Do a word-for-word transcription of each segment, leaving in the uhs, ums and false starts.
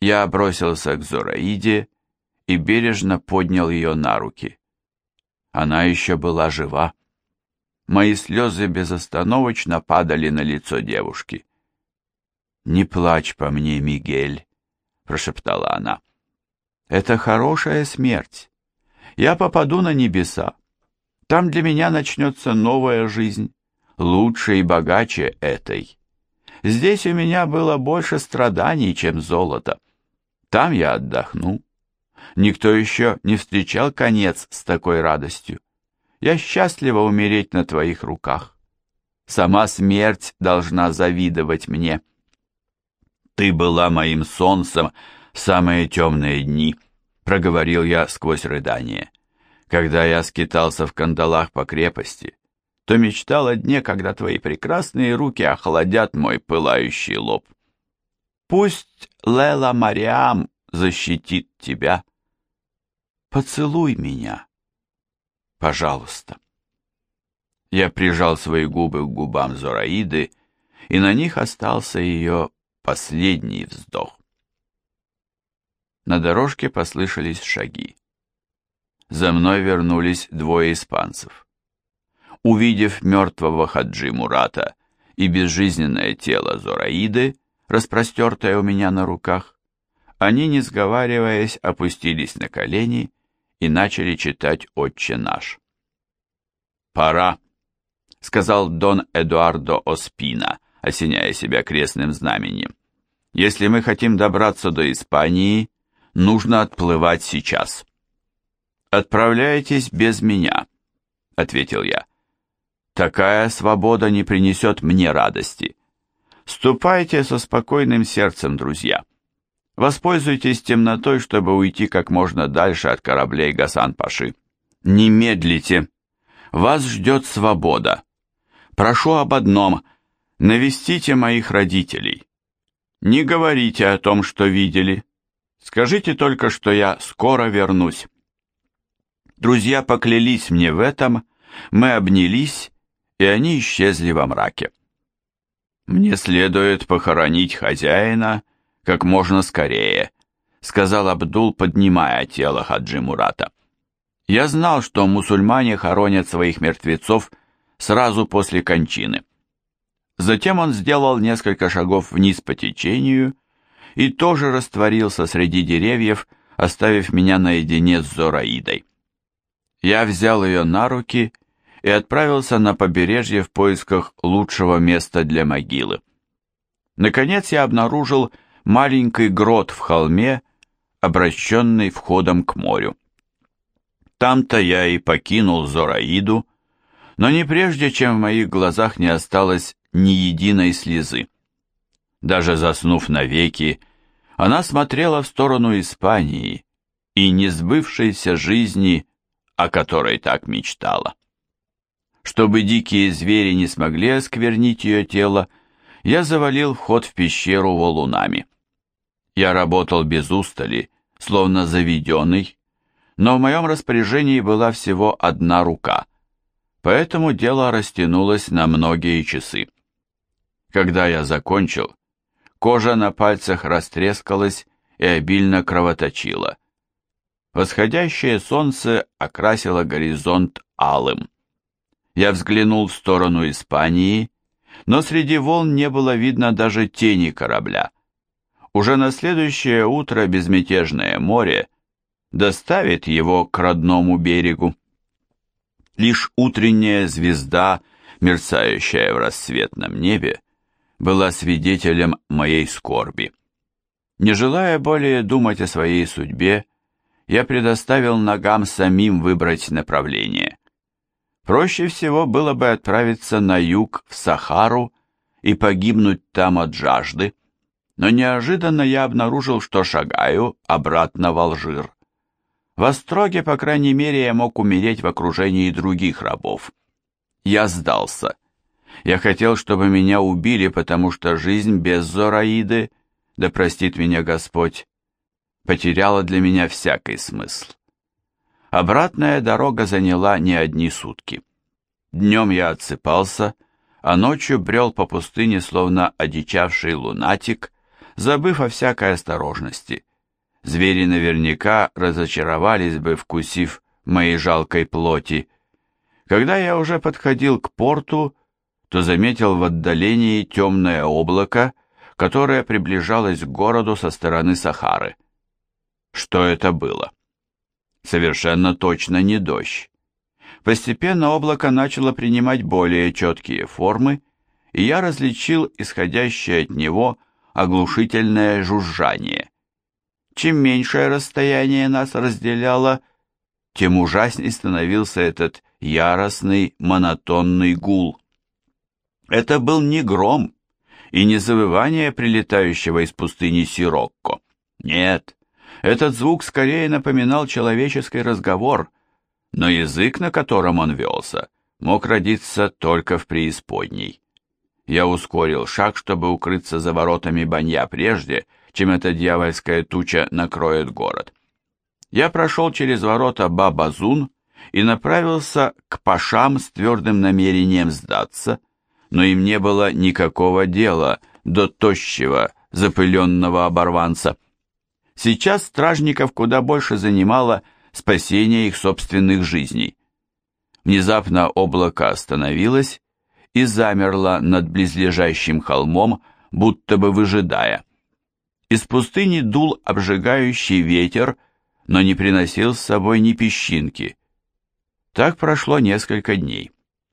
Я бросился к Зораиде и бережно поднял ее на руки. Она еще была жива. Мои слезы безостановочно падали на лицо девушки. «Не плачь по мне, Мигель», — прошептала она. «Это хорошая смерть. Я попаду на небеса. Там для меня начнется новая жизнь, лучше и богаче этой. Здесь у меня было больше страданий, чем золота. Там я отдохну. Никто еще не встречал конец с такой радостью. Я счастлива умереть на твоих руках. Сама смерть должна завидовать мне. Ты была моим солнцем в самые темные дни», — проговорил я сквозь рыдание. «Когда я скитался в кандалах по крепости, то мечтал о дне, когда твои прекрасные руки охладят мой пылающий лоб. Пусть Лела Мариам защитит тебя. Поцелуй меня, пожалуйста». Я прижал свои губы к губам Зораиды, и на них остался ее последний вздох. На дорожке послышались шаги. За мной вернулись двое испанцев. Увидев мертвого Хаджи Мурата и безжизненное тело Зораиды, распростертое у меня на руках, они, не сговариваясь, опустились на колени и начали читать «Отче наш». «Пора», — сказал Дон Эдуардо Оспина, осеняя себя крестным знаменем. «Если мы хотим добраться до Испании, нужно отплывать сейчас». «Отправляйтесь без меня», — ответил я. «Такая свобода не принесет мне радости. Ступайте со спокойным сердцем, друзья. Воспользуйтесь темнотой, чтобы уйти как можно дальше от кораблей Гасан-Паши. Не медлите. Вас ждет свобода. Прошу об одном — навестите моих родителей. Не говорите о том, что видели. Скажите только, что я скоро вернусь». Друзья поклялись мне в этом, мы обнялись, и они исчезли во мраке. «Мне следует похоронить хозяина как можно скорее», сказал Абдул, поднимая тело Хаджи Мурата. «Я знал, что мусульмане хоронят своих мертвецов сразу после кончины». Затем он сделал несколько шагов вниз по течению и тоже растворился среди деревьев, оставив меня наедине с Зораидой. Я взял ее на руки и отправился на побережье в поисках лучшего места для могилы. Наконец я обнаружил маленький грот в холме, обращенный входом к морю. Там-то я и покинул Зораиду, но не прежде, чем в моих глазах не осталось ни единой слезы. Даже заснув навеки, она смотрела в сторону Испании и несбывшейся жизни, о которой так мечтала. Чтобы дикие звери не смогли осквернить ее тело, я завалил вход в пещеру валунами. Я работал без устали, словно заведенный, но в моем распоряжении была всего одна рука, поэтому дело растянулось на многие часы. Когда я закончил, кожа на пальцах растрескалась и обильно кровоточила. Восходящее солнце окрасило горизонт алым. Я взглянул в сторону Испании, но среди волн не было видно даже тени корабля. Уже на следующее утро безмятежное море доставит его к родному берегу. Лишь утренняя звезда, мерцающая в рассветном небе, была свидетелем моей скорби. Не желая более думать о своей судьбе, я предоставил ногам самим выбрать направление. Проще всего было бы отправиться на юг, в Сахару, и погибнуть там от жажды, но неожиданно я обнаружил, что шагаю обратно в Алжир. В Остроге, по крайней мере, я мог умереть в окружении других рабов. Я сдался. Я хотел, чтобы меня убили, потому что жизнь без Зораиды, да простит меня Господь, потеряла для меня всякий смысл. Обратная дорога заняла не одни сутки. Днем я отсыпался, а ночью брел по пустыне, словно одичавший лунатик, забыв о всякой осторожности. Звери наверняка разочаровались бы, вкусив моей жалкой плоти. Когда я уже подходил к порту, то заметил в отдалении темное облако, которое приближалось к городу со стороны Сахары. Что это было? Совершенно точно не дождь. Постепенно облако начало принимать более четкие формы, и я различил исходящее от него оглушительное жужжание. Чем меньшее расстояние нас разделяло, тем ужасней становился этот яростный монотонный гул. Это был не гром и не завывание прилетающего из пустыни сирокко. Нет, этот звук скорее напоминал человеческий разговор, но язык, на котором он велся, мог родиться только в преисподней. Я ускорил шаг, чтобы укрыться за воротами Банья прежде, чем эта дьявольская туча накроет город. Я прошел через ворота Баба-Зун и направился к пашам с твердым намерением сдаться, но им не было никакого дела до тощего, запыленного оборванца. Сейчас стражников куда больше занимало спасение их собственных жизней. Внезапно облако остановилось и замерло над близлежащим холмом, будто бы выжидая. Из пустыни дул обжигающий ветер, но не приносил с собой ни песчинки. Так прошло несколько дней.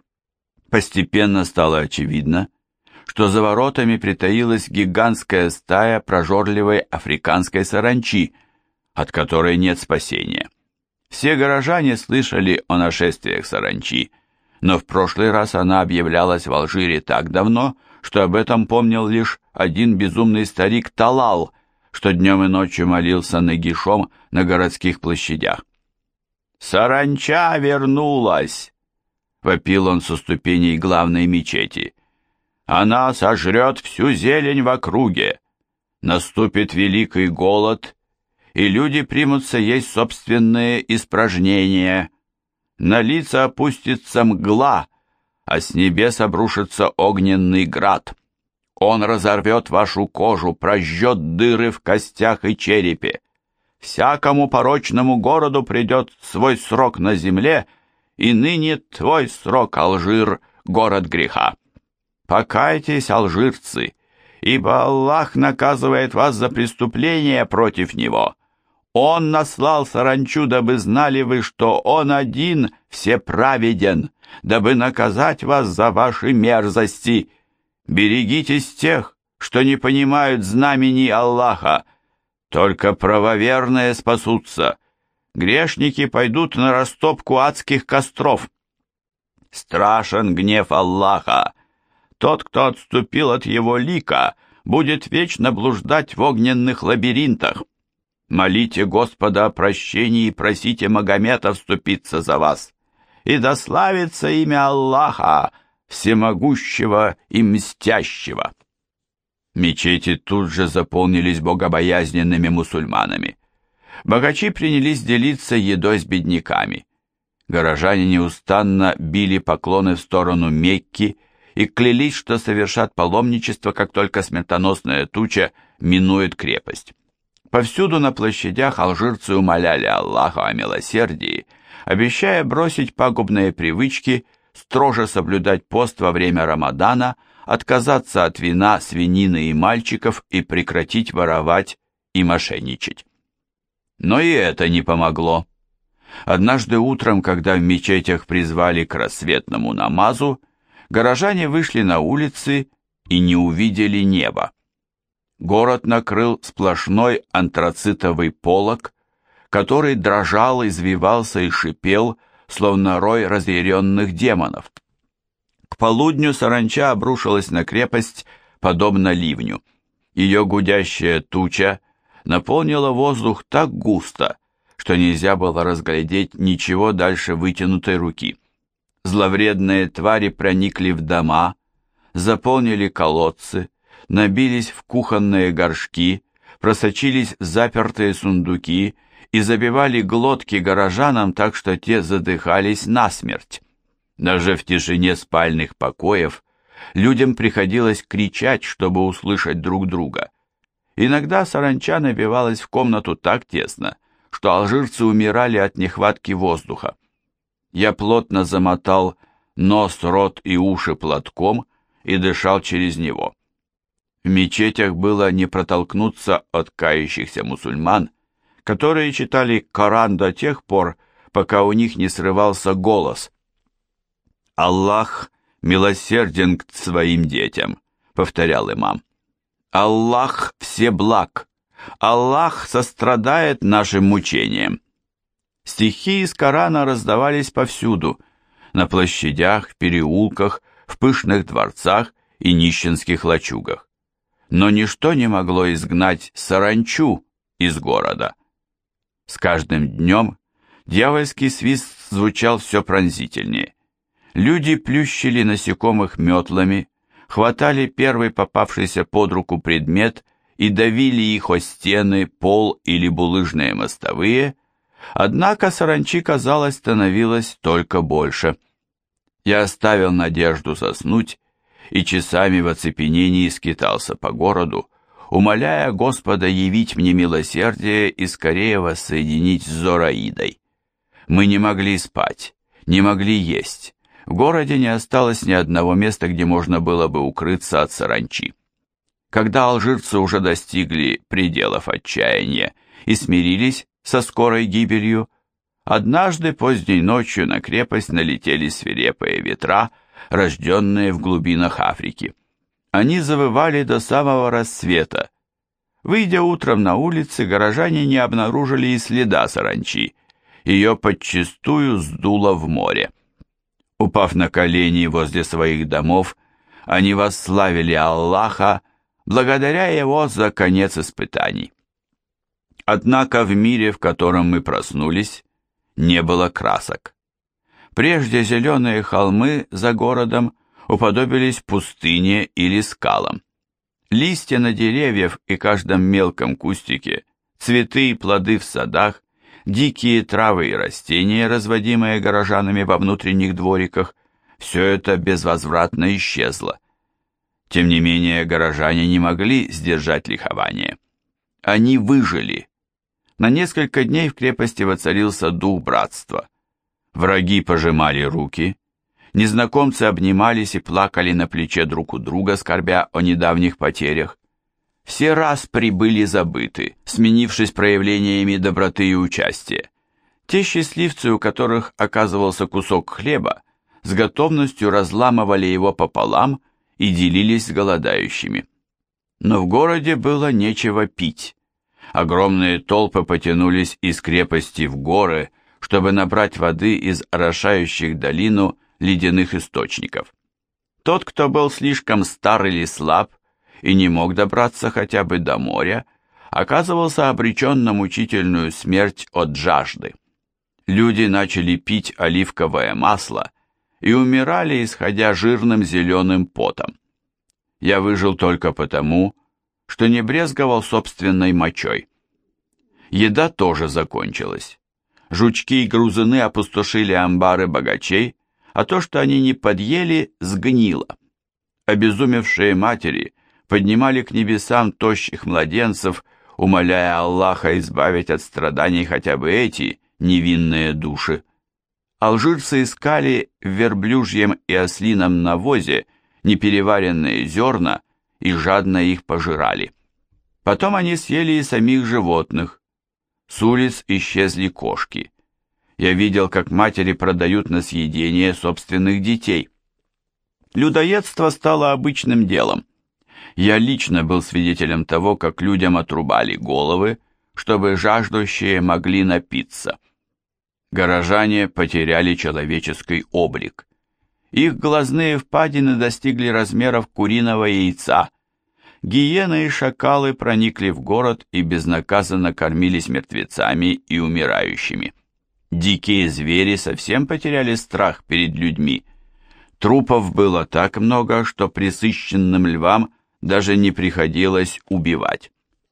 Постепенно стало очевидно, что за воротами притаилась гигантская стая прожорливой африканской саранчи, от которой нет спасения. Все горожане слышали о нашествиях саранчи, но в прошлый раз она объявлялась в Алжире так давно, что об этом помнил лишь один безумный старик Талал, что днем и ночью молился нагишом на городских площадях. «Саранча вернулась!» — вопил он со ступеней главной мечети. «Она сожрет всю зелень в округе. Наступит великий голод, и люди примутся есть собственные испражнения. На лица опустится мгла, а с небес обрушится огненный град. Он разорвет вашу кожу, прожжет дыры в костях и черепе. Всякому порочному городу придет свой срок на земле, и ныне твой срок, Алжир, город греха. Покайтесь, алжирцы, ибо Аллах наказывает вас за преступление против него. Он наслал саранчу, дабы знали вы, что Он один всеправеден, дабы наказать вас за ваши мерзости. Берегитесь тех, что не понимают знамений Аллаха. Только правоверные спасутся. Грешники пойдут на растопку адских костров. Страшен гнев Аллаха. Тот, кто отступил от его лика, будет вечно блуждать в огненных лабиринтах. Молите Господа о прощении и просите Магомета вступиться за вас. И да славится имя Аллаха, всемогущего и мстящего». Мечети тут же заполнились богобоязненными мусульманами. Богачи принялись делиться едой с бедняками. Горожане неустанно били поклоны в сторону Мекки и клялись, что совершат паломничество, как только смертоносная туча минует крепость. Повсюду на площадях алжирцы умоляли Аллаха о милосердии, обещая бросить пагубные привычки, строже соблюдать пост во время Рамадана, отказаться от вина, свинины и мальчиков и прекратить воровать и мошенничать. Но и это не помогло. Однажды утром, когда в мечетях призвали к рассветному намазу, горожане вышли на улицы и не увидели неба. Город накрыл сплошной антрацитовый полог, который дрожал, извивался и шипел, словно рой разъяренных демонов. К полудню саранча обрушилась на крепость, подобно ливню. Ее гудящая туча наполнила воздух так густо, что нельзя было разглядеть ничего дальше вытянутой руки. Зловредные твари проникли в дома, заполнили колодцы, набились в кухонные горшки, просочились в запертые сундуки и забивали глотки горожанам так, что те задыхались насмерть. Даже в тишине спальных покоев людям приходилось кричать, чтобы услышать друг друга. Иногда саранча набивалась в комнату так тесно, что алжирцы умирали от нехватки воздуха. Я плотно замотал нос, рот и уши платком и дышал через него. В мечетях было не протолкнуться от кающихся мусульман, которые читали Коран до тех пор, пока у них не срывался голос. «Аллах милосерден к своим детям», — повторял имам. «Аллах всеблаг, Аллах сострадает нашим мучениям». Стихи из Корана раздавались повсюду, на площадях, в переулках, в пышных дворцах и нищенских лачугах. Но ничто не могло изгнать саранчу из города. С каждым днем дьявольский свист звучал все пронзительнее. Люди плющили насекомых метлами, хватали первый попавшийся под руку предмет и давили их о стены, пол или булыжные мостовые, однако саранчи, казалось, становилось только больше. Я оставил надежду заснуть и часами в оцепенении скитался по городу, умоляя Господа явить мне милосердие и скорее воссоединить с Зораидой. Мы не могли спать, не могли есть. В городе не осталось ни одного места, где можно было бы укрыться от саранчи. Когда алжирцы уже достигли пределов отчаяния и смирились со скорой гибелью, однажды поздней ночью на крепость налетели свирепые ветра, рожденные в глубинах Африки. Они завывали до самого рассвета. Выйдя утром на улицы, горожане не обнаружили и следа саранчи. Ее подчистую сдуло в море. Упав на колени возле своих домов, они восславили Аллаха, благодаря Его за конец испытаний. Однако в мире, в котором мы проснулись, не было красок. Прежде зеленые холмы за городом уподобились пустыне или скалам. Листья на деревьях и каждом мелком кустике, цветы и плоды в садах, дикие травы и растения, разводимые горожанами во внутренних двориках, все это безвозвратно исчезло. Тем не менее, горожане не могли сдержать ликование. Они выжили. На несколько дней в крепости воцарился дух братства. Враги пожимали руки, незнакомцы обнимались и плакали на плече друг у друга, скорбя о недавних потерях. Все распри были забыты, сменившись проявлениями доброты и участия. Те счастливцы, у которых оказывался кусок хлеба, с готовностью разламывали его пополам и делились с голодающими. Но в городе было нечего пить. Огромные толпы потянулись из крепости в горы, чтобы набрать воды из орошающих долину ледяных источников. Тот, кто был слишком стар или слаб и не мог добраться хотя бы до моря, оказывался обречен на мучительную смерть от жажды. Люди начали пить оливковое масло и умирали, исходя жирным зеленым потом. Я выжил только потому, что не брезговал собственной мочой. Еда тоже закончилась. Жучки и грузыны опустошили амбары богачей, а то, что они не подъели, сгнило. Обезумевшие матери поднимали к небесам тощих младенцев, умоляя Аллаха избавить от страданий хотя бы эти невинные души. Алжирцы искали в верблюжьем и ослином навозе непереваренные зерна и жадно их пожирали. Потом они съели и самих животных. С улиц исчезли кошки. Я видел, как матери продают на съедение собственных детей. Людоедство стало обычным делом. Я лично был свидетелем того, как людям отрубали головы, чтобы жаждущие могли напиться. Горожане потеряли человеческий облик. Их глазные впадины достигли размеров куриного яйца. Гиены и шакалы проникли в город и безнаказанно кормились мертвецами и умирающими. Дикие звери совсем потеряли страх перед людьми. Трупов было так много, что пресыщенным львам даже не приходилось убивать.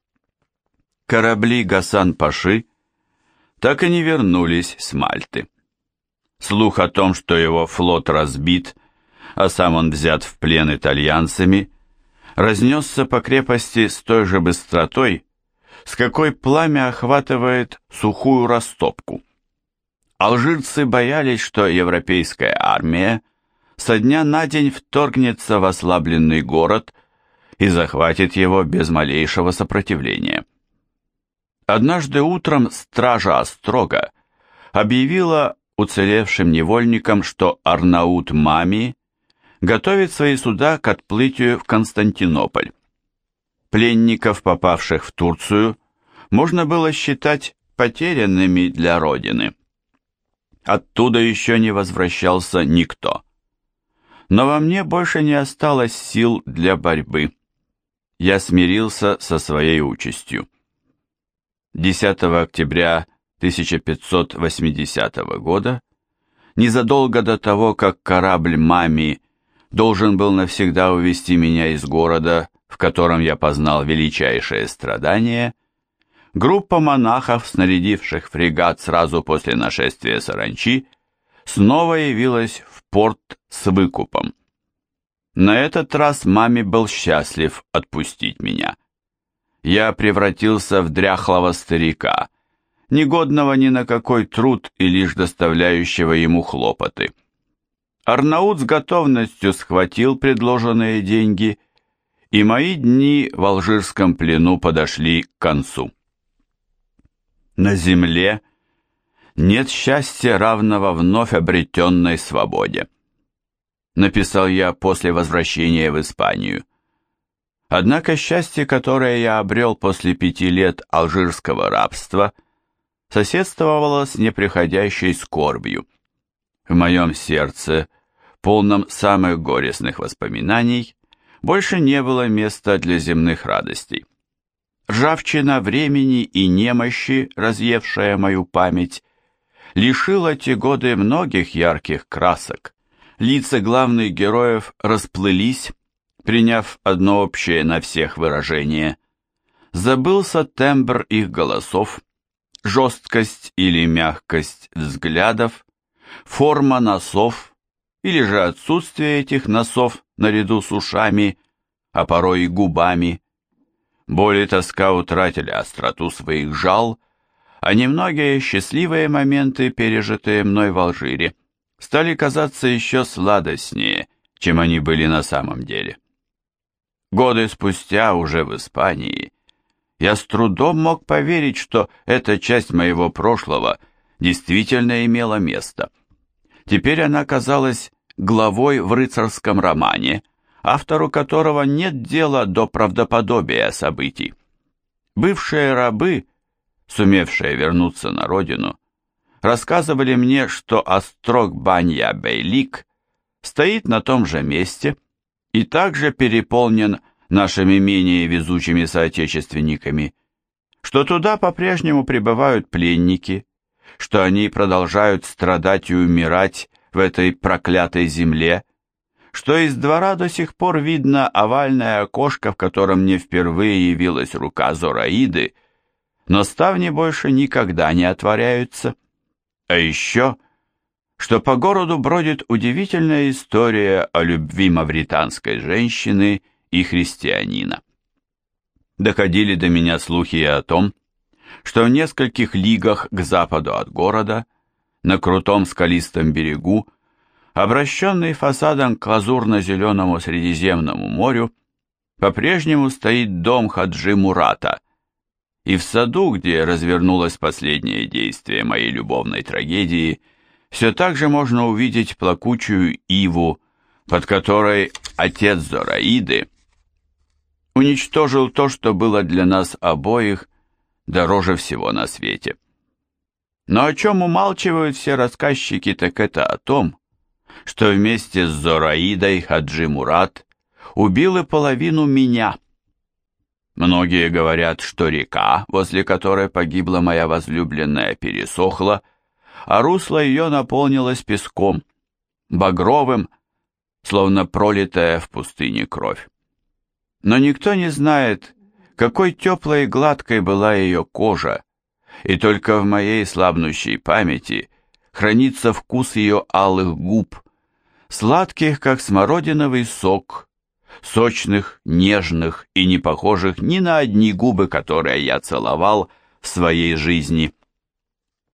Корабли Гасан-Паши так и не вернулись с Мальты. Слух о том, что его флот разбит, а сам он взят в плен итальянцами, разнесся по крепости с той же быстротой, с какой пламя охватывает сухую растопку. Алжирцы боялись, что европейская армия со дня на день вторгнется в ослабленный город и захватит его без малейшего сопротивления. Однажды утром стража острога объявила уцелевшим невольникам, что Арнаут Мами готовит свои суда к отплытию в Константинополь. Пленников, попавших в Турцию, можно было считать потерянными для Родины. Оттуда еще не возвращался никто. Но во мне больше не осталось сил для борьбы. Я смирился со своей участью. десятого октября тысяча пятьсот восьмидесятого года, незадолго до того, как корабль Мами должен был навсегда увезти меня из города, в котором я познал величайшее страдание, группа монахов, снарядивших фрегат сразу после нашествия саранчи, снова явилась в порт с выкупом. На этот раз Мами был счастлив отпустить меня. Я превратился в дряхлого старика, негодного ни на какой труд и лишь доставляющего ему хлопоты. Арнаут с готовностью схватил предложенные деньги, и мои дни в алжирском плену подошли к концу. На земле нет счастья, равного вновь обретенной свободе, написал я после возвращения в Испанию. Однако счастье, которое я обрел после пяти лет алжирского рабства, соседствовало с неприходящей скорбью. В моем сердце, полном самых горестных воспоминаний, больше не было места для земных радостей. Ржавчина времени и немощи, разъевшая мою память, лишила те годы многих ярких красок. Лица главных героев расплылись, приняв одно общее на всех выражение. Забылся тембр их голосов, жесткость или мягкость взглядов, форма носов или же отсутствие этих носов наряду с ушами, а порой и губами. Боль и тоска утратили остроту своих жал, а немногие счастливые моменты, пережитые мной в Алжире, стали казаться еще сладостнее, чем они были на самом деле. Годы спустя, уже в Испании, я с трудом мог поверить, что эта часть моего прошлого действительно имела место. Теперь она казалась главой в рыцарском романе, автору которого нет дела до правдоподобия событий. Бывшие рабы, сумевшие вернуться на родину, рассказывали мне, что острог Банья-Бейлик стоит на том же месте и также переполнен нашими менее везучими соотечественниками, что туда по-прежнему прибывают пленники, что они продолжают страдать и умирать в этой проклятой земле, что из двора до сих пор видно овальное окошко, в котором мне впервые явилась рука Зораиды, но ставни больше никогда не отворяются. А еще, что по городу бродит удивительная история о любви мавританской женщины и христианина. Доходили до меня слухи и о том, что в нескольких лигах к западу от города, на крутом скалистом берегу, обращенный фасадом к лазурно-зеленому Средиземному морю, по-прежнему стоит дом Хаджи Мурата, и в саду, где развернулось последнее действие моей любовной трагедии, все так же можно увидеть плакучую иву, под которой отец Зораиды уничтожил то, что было для нас обоих дороже всего на свете. Но о чем умалчивают все рассказчики, так это о том, что вместе с Зораидой Хаджи Мурат убил и половину меня. Многие говорят, что река, возле которой погибла моя возлюбленная, пересохла, а русло ее наполнилось песком, багровым, словно пролитая в пустыне кровь. Но никто не знает, какой теплой и гладкой была ее кожа, и только в моей слабнущей памяти хранится вкус ее алых губ, сладких, как смородиновый сок, сочных, нежных и не похожих ни на одни губы, которые я целовал в своей жизни.